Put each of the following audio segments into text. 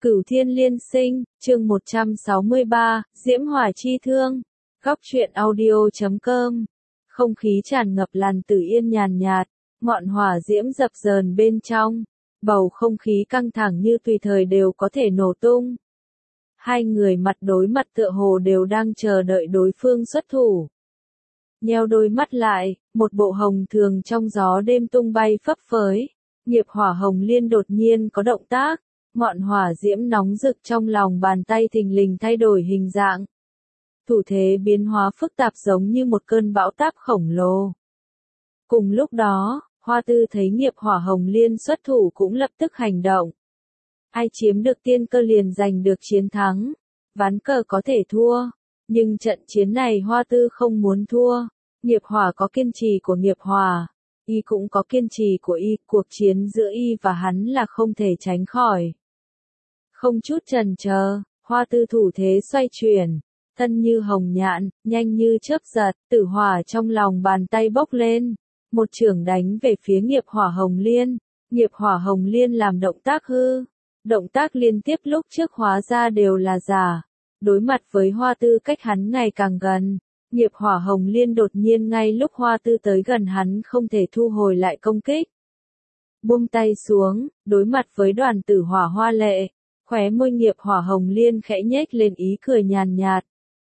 Cửu Thiên Liên Sinh, chương 163, Diễm Hỏa Chi Thương. Góc truyện audio.com. Không khí tràn ngập làn tử yên nhàn nhạt, ngọn hỏa diễm dập dờn bên trong, bầu không khí căng thẳng như tùy thời đều có thể nổ tung. Hai người mặt đối mặt tựa hồ đều đang chờ đợi đối phương xuất thủ. Nheo đôi mắt lại, một bộ hồng thường trong gió đêm tung bay phấp phới. Nghiệp Hỏa Hồng Liên đột nhiên có động tác, ngọn hỏa diễm nóng rực trong lòng bàn tay thình lình thay đổi hình dạng. Thủ thế biến hóa phức tạp giống như một cơn bão táp khổng lồ. Cùng lúc đó, Hoa Tư thấy Nghiệp Hỏa Hồng Liên xuất thủ cũng lập tức hành động. Ai chiếm được tiên cơ liền giành được chiến thắng. Ván cờ có thể thua, nhưng trận chiến này Hoa Tư không muốn thua. Nghiệp Hỏa có kiên trì của Nghiệp Hỏa, y cũng có kiên trì của y, cuộc chiến giữa y và hắn là không thể tránh khỏi. Không chút chần chờ, Hoa Tư thủ thế xoay chuyển, thân như hồng nhạn, nhanh như chớp giật, tử hỏa trong lòng bàn tay bốc lên, một chưởng đánh về phía Nghiệp Hỏa Hồng Liên. Nghiệp Hỏa Hồng Liên làm động tác hư, động tác liên tiếp lúc trước hóa ra đều là giả. Đối mặt với Hoa Tư cách hắn ngày càng gần, Nghiệp Hỏa Hồng Liên đột nhiên ngay lúc Hoa Tư tới gần hắn không thể thu hồi lại công kích. Buông tay xuống, đối mặt với đoàn tử hỏa hoa lệ, khóe môi Nghiệp Hỏa Hồng Liên khẽ nhếch lên ý cười nhàn nhạt.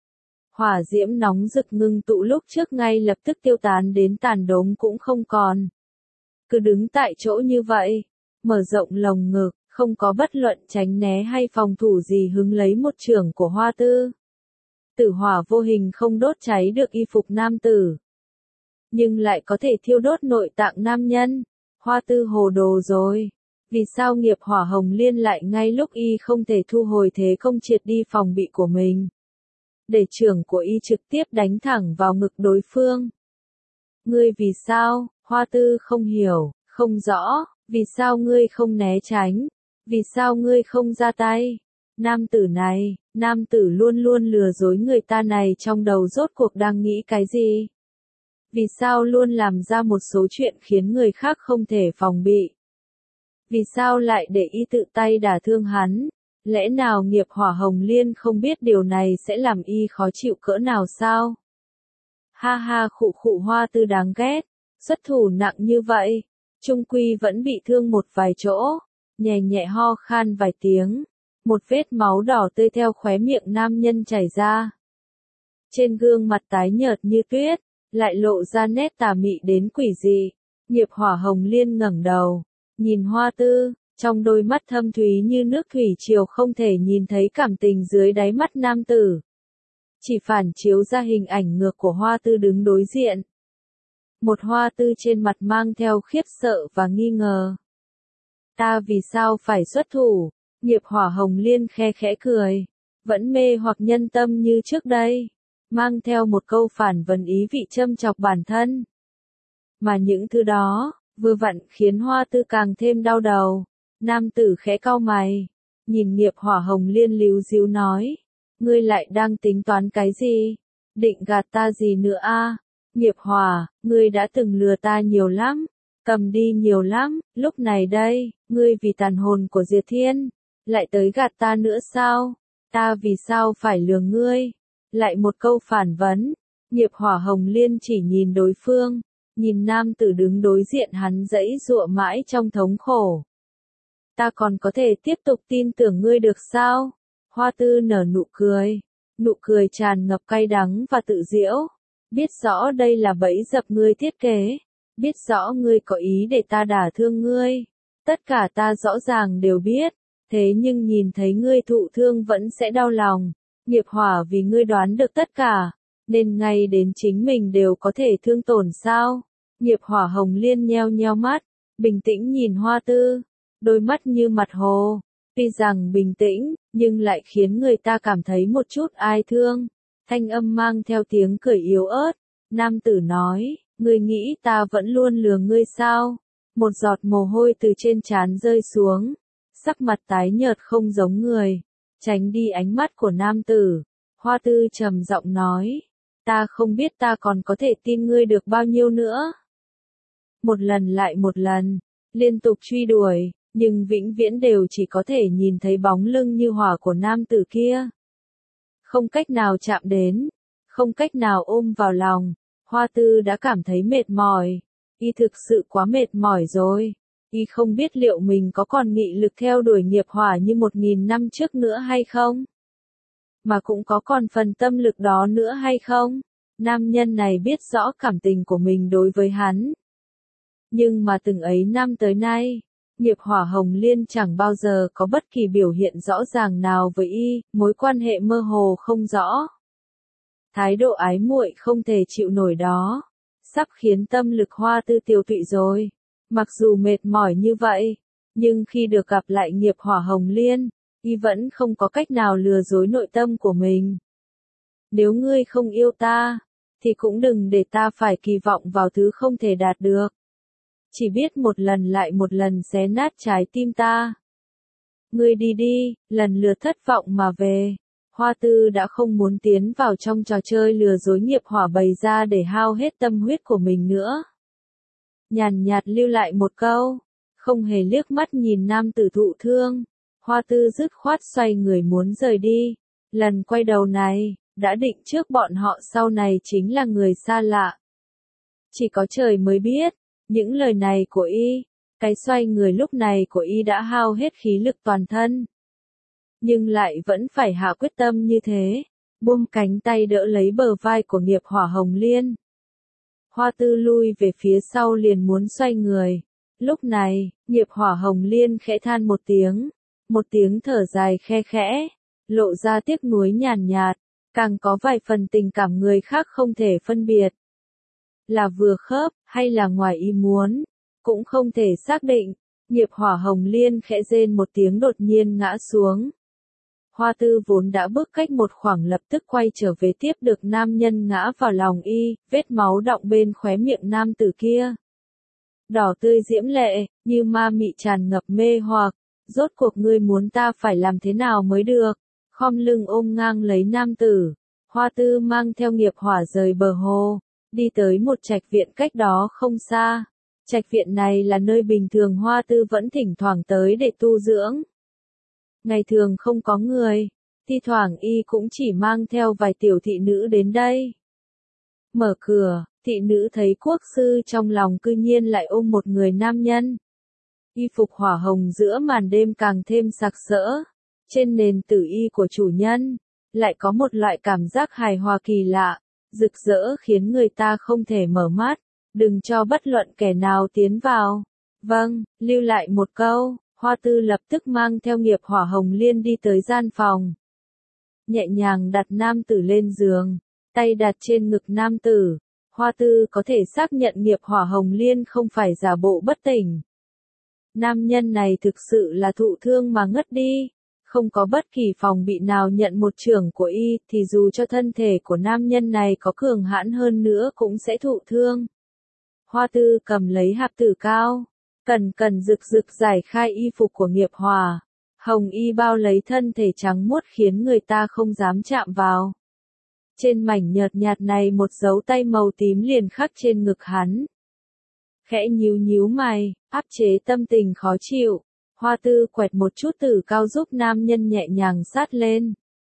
Hỏa diễm nóng rực ngưng tụ lúc trước ngay lập tức tiêu tán đến tàn đốm cũng không còn. Cứ đứng tại chỗ như vậy, mở rộng lồng ngực, không có bất luận tránh né hay phòng thủ gì hứng lấy một chưởng của Hoa Tư. Tử hỏa vô hình không đốt cháy được y phục nam tử, nhưng lại có thể thiêu đốt nội tạng nam nhân. Hoa Tư hồ đồ rồi. Vì sao Nghiệp Hỏa Hồng Liên lại ngay lúc y không thể thu hồi thế không triệt đi phòng bị của mình, để chưởng của y trực tiếp đánh thẳng vào ngực đối phương? Ngươi vì sao? Hoa Tư không hiểu, không rõ. Vì sao ngươi không né tránh? Vì sao ngươi không ra tay? Nam tử này, nam tử luôn luôn lừa dối người ta này trong đầu rốt cuộc đang nghĩ cái gì? Vì sao luôn làm ra một số chuyện khiến người khác không thể phòng bị? Vì sao lại để y tự tay đả thương hắn? Lẽ nào Nghiệp Hỏa Hồng Liên không biết điều này sẽ làm y khó chịu cỡ nào sao? Ha ha, khụ khụ. Hoa Tư đáng ghét, xuất thủ nặng như vậy, chung quy vẫn bị thương một vài chỗ, nhẹ nhẹ ho khan vài tiếng, một vết máu đỏ tươi theo khóe miệng nam nhân chảy ra. Trên gương mặt tái nhợt như tuyết, lại lộ ra nét tà mị đến quỷ dị. Nghiệp Hỏa Hồng Liên ngẩng đầu, nhìn Hoa Tư, trong đôi mắt thâm thúy như nước thủy triều không thể nhìn thấy cảm tình dưới đáy mắt nam tử. Chỉ phản chiếu ra hình ảnh ngược của Hoa Tư đứng đối diện. Một Hoa Tư trên mặt mang theo khiếp sợ và nghi ngờ. Ta vì sao phải xuất thủ? Nghiệp Hỏa Hồng Liên khe khẽ cười, vẫn mê hoặc nhân tâm như trước đây, mang theo một câu phản vấn ý vị châm chọc bản thân. Mà những thứ đó, vừa vặn khiến Hoa Tư càng thêm đau đầu. Nam tử khẽ cau mày, nhìn Nghiệp Hỏa Hồng Liên líu díu nói, ngươi lại đang tính toán cái gì? Định gạt ta gì nữa a? Nghiệp Hỏa, ngươi đã từng lừa ta nhiều lắm, cầm đi nhiều lắm, lúc này đây, ngươi vì tàn hồn của Diệt Thiên, lại tới gạt ta nữa sao? Ta vì sao phải lừa ngươi? Lại một câu phản vấn. Nghiệp Hỏa Hồng Liên chỉ nhìn đối phương, nhìn nam tử đứng đối diện hắn giãy giụa mãi trong thống khổ. Ta còn có thể tiếp tục tin tưởng ngươi được sao? Hoa Tư nở nụ cười tràn ngập cay đắng và tự giễu. Biết rõ đây là bẫy dập ngươi thiết kế, biết rõ ngươi có ý để ta đả thương ngươi, tất cả ta rõ ràng đều biết, thế nhưng nhìn thấy ngươi thụ thương vẫn sẽ đau lòng. Nghiệp Hỏa vì ngươi đoán được tất cả, nên ngay đến chính mình đều có thể thương tổn sao? Nghiệp Hỏa Hồng Liên nheo nheo mắt, bình tĩnh nhìn Hoa Tư, đôi mắt như mặt hồ, tuy rằng bình tĩnh, nhưng lại khiến người ta cảm thấy một chút ai thương. Thanh âm mang theo tiếng cười yếu ớt, nam tử nói, ngươi nghĩ ta vẫn luôn lừa ngươi sao? Một giọt mồ hôi từ trên trán rơi xuống, sắc mặt tái nhợt không giống người, tránh đi ánh mắt của nam tử. Hoa Tư trầm giọng nói, ta không biết ta còn có thể tin ngươi được bao nhiêu nữa. Một lần lại một lần, liên tục truy đuổi, nhưng vĩnh viễn đều chỉ có thể nhìn thấy bóng lưng như hỏa của nam tử kia. Không cách nào chạm đến, không cách nào ôm vào lòng, Hoa Tư đã cảm thấy mệt mỏi. Y thực sự quá mệt mỏi rồi. Y không biết liệu mình có còn nghị lực theo đuổi nghiệp hỏa như 1000 năm trước nữa hay không? Mà cũng có còn phần tâm lực đó nữa hay không? Nam nhân này biết rõ cảm tình của mình đối với hắn. Nhưng mà từng ấy năm tới nay, nghiệp hỏa Hồng Liên chẳng bao giờ có bất kỳ biểu hiện rõ ràng nào với y, mối quan hệ mơ hồ không rõ. Thái độ ái muội không thể chịu nổi đó, sắp khiến tâm lực Hoa Tư tiêu tụy rồi. Mặc dù mệt mỏi như vậy, nhưng khi được gặp lại nghiệp hỏa Hồng Liên, y vẫn không có cách nào lừa dối nội tâm của mình. Nếu ngươi không yêu ta, thì cũng đừng để ta phải kỳ vọng vào thứ không thể đạt được. Chỉ biết một lần lại một lần xé nát trái tim ta. Ngươi đi đi, lần lượt thất vọng mà về. Hoa Tư đã không muốn tiến vào trong trò chơi lừa dối nghiệp hỏa bày ra để hao hết tâm huyết của mình nữa. Nhàn nhạt lưu lại một câu, không hề liếc mắt nhìn nam tử thụ thương. Hoa Tư dứt khoát xoay người muốn rời đi. Lần quay đầu này, đã định trước bọn họ sau này chính là người xa lạ. Chỉ có trời mới biết, những lời này của y, cái xoay người lúc này của y đã hao hết khí lực toàn thân. Nhưng lại vẫn phải hạ quyết tâm như thế, buông cánh tay đỡ lấy bờ vai của nghiệp hỏa Hồng Liên. Hoa Tư lui về phía sau liền muốn xoay người. Lúc này, nghiệp hỏa Hồng Liên khẽ than một tiếng thở dài khe khẽ, lộ ra tiếc nuối nhàn nhạt, càng có vài phần tình cảm người khác không thể phân biệt. Là vừa khớp, hay là ngoài ý muốn, cũng không thể xác định. Nghiệp hỏa Hồng Liên khẽ rên một tiếng đột nhiên ngã xuống. Hoa Tư vốn đã bước cách một khoảng lập tức quay trở về tiếp được nam nhân ngã vào lòng y, vết máu đọng bên khóe miệng nam tử kia. Đỏ tươi diễm lệ, như ma mị tràn ngập mê hoặc, rốt cuộc ngươi muốn ta phải làm thế nào mới được? Khom lưng ôm ngang lấy nam tử, Hoa Tư mang theo nghiệp hỏa rời bờ hồ, đi tới một trạch viện cách đó không xa. Trạch viện này là nơi bình thường Hoa Tư vẫn thỉnh thoảng tới để tu dưỡng. Ngày thường không có người, thi thoảng y cũng chỉ mang theo vài tiểu thị nữ đến đây. Mở cửa, thị nữ thấy quốc sư trong lòng cư nhiên lại ôm một người nam nhân. Y phục hỏa hồng giữa màn đêm càng thêm sặc sỡ. Trên nền tử y của chủ nhân, lại có một loại cảm giác hài hòa kỳ lạ, rực rỡ khiến người ta không thể mở mắt. Đừng cho bất luận kẻ nào tiến vào. Vâng, lưu lại một câu. Hoa Tư lập tức mang theo nghiệp hỏa Hồng Liên đi tới gian phòng. Nhẹ nhàng đặt nam tử lên giường, tay đặt trên ngực nam tử. Hoa Tư có thể xác nhận nghiệp hỏa Hồng Liên không phải giả bộ bất tỉnh. Nam nhân này thực sự là thụ thương mà ngất đi. Không có bất kỳ phòng bị nào nhận một chưởng của y thì dù cho thân thể của nam nhân này có cường hãn hơn nữa cũng sẽ thụ thương. Hoa Tư cầm lấy hạp tử cao, cẩn rực giải khai y phục của nghiệp hỏa. Hồng y bao lấy thân thể trắng muốt khiến người ta không dám chạm vào. Trên mảnh nhợt nhạt này một dấu tay màu tím liền khắc trên ngực hắn. Khẽ nhíu mày, áp chế tâm tình khó chịu. Hoa Tư quẹt một chút tử cao giúp nam nhân nhẹ nhàng sát lên.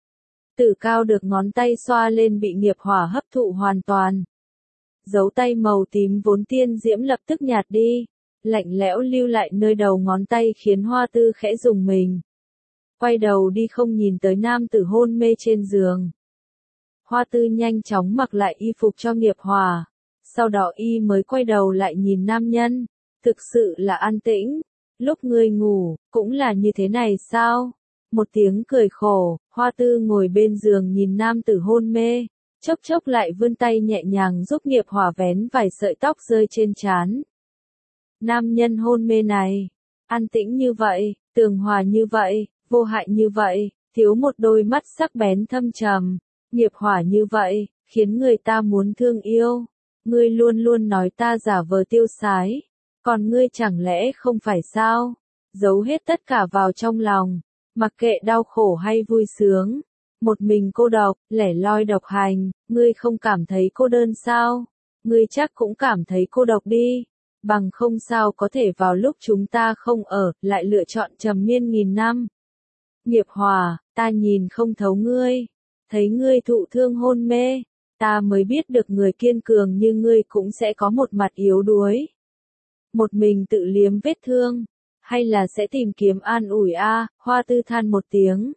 Tử cao được ngón tay xoa lên bị nghiệp hỏa hấp thụ hoàn toàn. Dấu tay màu tím vốn tiên diễm lập tức nhạt đi, lạnh lẽo lưu lại nơi đầu ngón tay khiến Hoa Tư khẽ rùng mình. Quay đầu đi không nhìn tới nam tử hôn mê trên giường. Hoa Tư nhanh chóng mặc lại y phục cho nghiệp hỏa, sau đó y mới quay đầu lại nhìn nam nhân, thực sự là an tĩnh, lúc ngươi ngủ, cũng là như thế này sao? Một tiếng cười khổ, Hoa Tư ngồi bên giường nhìn nam tử hôn mê. Chốc lại vươn tay nhẹ nhàng giúp nghiệp hỏa vén vài sợi tóc rơi trên trán. Nam nhân hôn mê này, an tĩnh như vậy, tường hòa như vậy, vô hại như vậy, thiếu một đôi mắt sắc bén thâm trầm, nghiệp hỏa như vậy, khiến người ta muốn thương yêu. Ngươi luôn luôn nói ta giả vờ tiêu sái, còn ngươi chẳng lẽ không phải sao? Giấu hết tất cả vào trong lòng, mặc kệ đau khổ hay vui sướng. Một mình cô độc, lẻ loi độc hành, ngươi không cảm thấy cô đơn sao? Ngươi chắc cũng cảm thấy cô độc đi. Bằng không sao có thể vào lúc chúng ta không ở, lại lựa chọn trầm miên nghìn năm. Nghiệp Hỏa, ta nhìn không thấu ngươi, thấy ngươi thụ thương hôn mê, ta mới biết được người kiên cường như ngươi cũng sẽ có một mặt yếu đuối. Một mình tự liếm vết thương, hay là sẽ tìm kiếm an ủi a? Hoa Tư than một tiếng.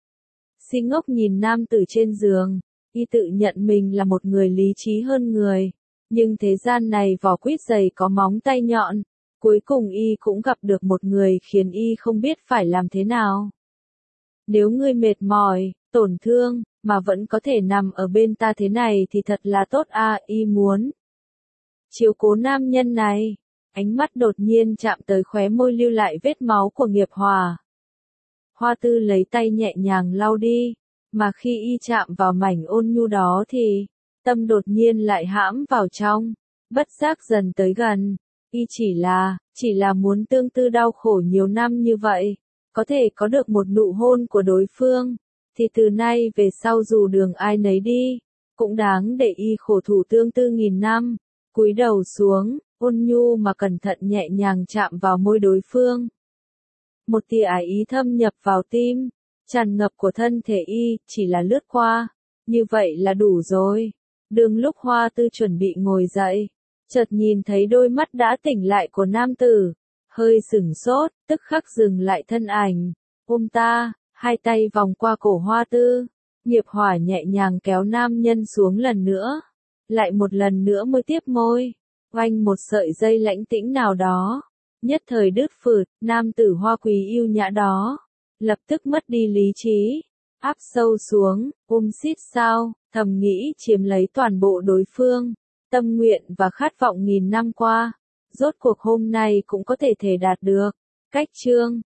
Si Ngốc nhìn nam tử trên giường, y tự nhận mình là một người lý trí hơn người, nhưng thế gian này vỏ quýt dày có móng tay nhọn, cuối cùng y cũng gặp được một người khiến y không biết phải làm thế nào. Nếu ngươi mệt mỏi, tổn thương, mà vẫn có thể nằm ở bên ta thế này thì thật là tốt a, y muốn chiếu cố nam nhân này. Ánh mắt đột nhiên chạm tới khóe môi lưu lại vết máu của Nghiệp Hỏa. Hoa Tư lấy tay nhẹ nhàng lau đi, mà khi y chạm vào mảnh ôn nhu đó thì, tâm đột nhiên lại hãm vào trong, bất giác dần tới gần. Y chỉ là muốn tương tư đau khổ nhiều năm như vậy, có thể có được một nụ hôn của đối phương, thì từ nay về sau dù đường ai nấy đi, cũng đáng để y khổ thủ tương tư nghìn năm. Cúi đầu xuống, ôn nhu mà cẩn thận nhẹ nhàng chạm vào môi đối phương. Một tia ái ý thâm nhập vào tim, tràn ngập của thân thể y, chỉ là lướt qua. Như vậy là đủ rồi. Đường lúc Hoa Tư chuẩn bị ngồi dậy, chợt nhìn thấy đôi mắt đã tỉnh lại của nam tử, hơi sửng sốt, tức khắc dừng lại thân ảnh. Ôm ta, hai tay vòng qua cổ Hoa Tư, Nghiệp Hỏa nhẹ nhàng kéo nam nhân xuống lần nữa. Lại một lần nữa môi tiếp môi, oanh một sợi dây lãnh tĩnh nào đó, nhất thời đứt phượt, nam tử hoa quý yêu nhã đó, lập tức mất đi lý trí, áp sâu xuống, xít sao, thầm nghĩ chiếm lấy toàn bộ đối phương, tâm nguyện và khát vọng nghìn năm qua, rốt cuộc hôm nay cũng có thể đạt được. Cách chương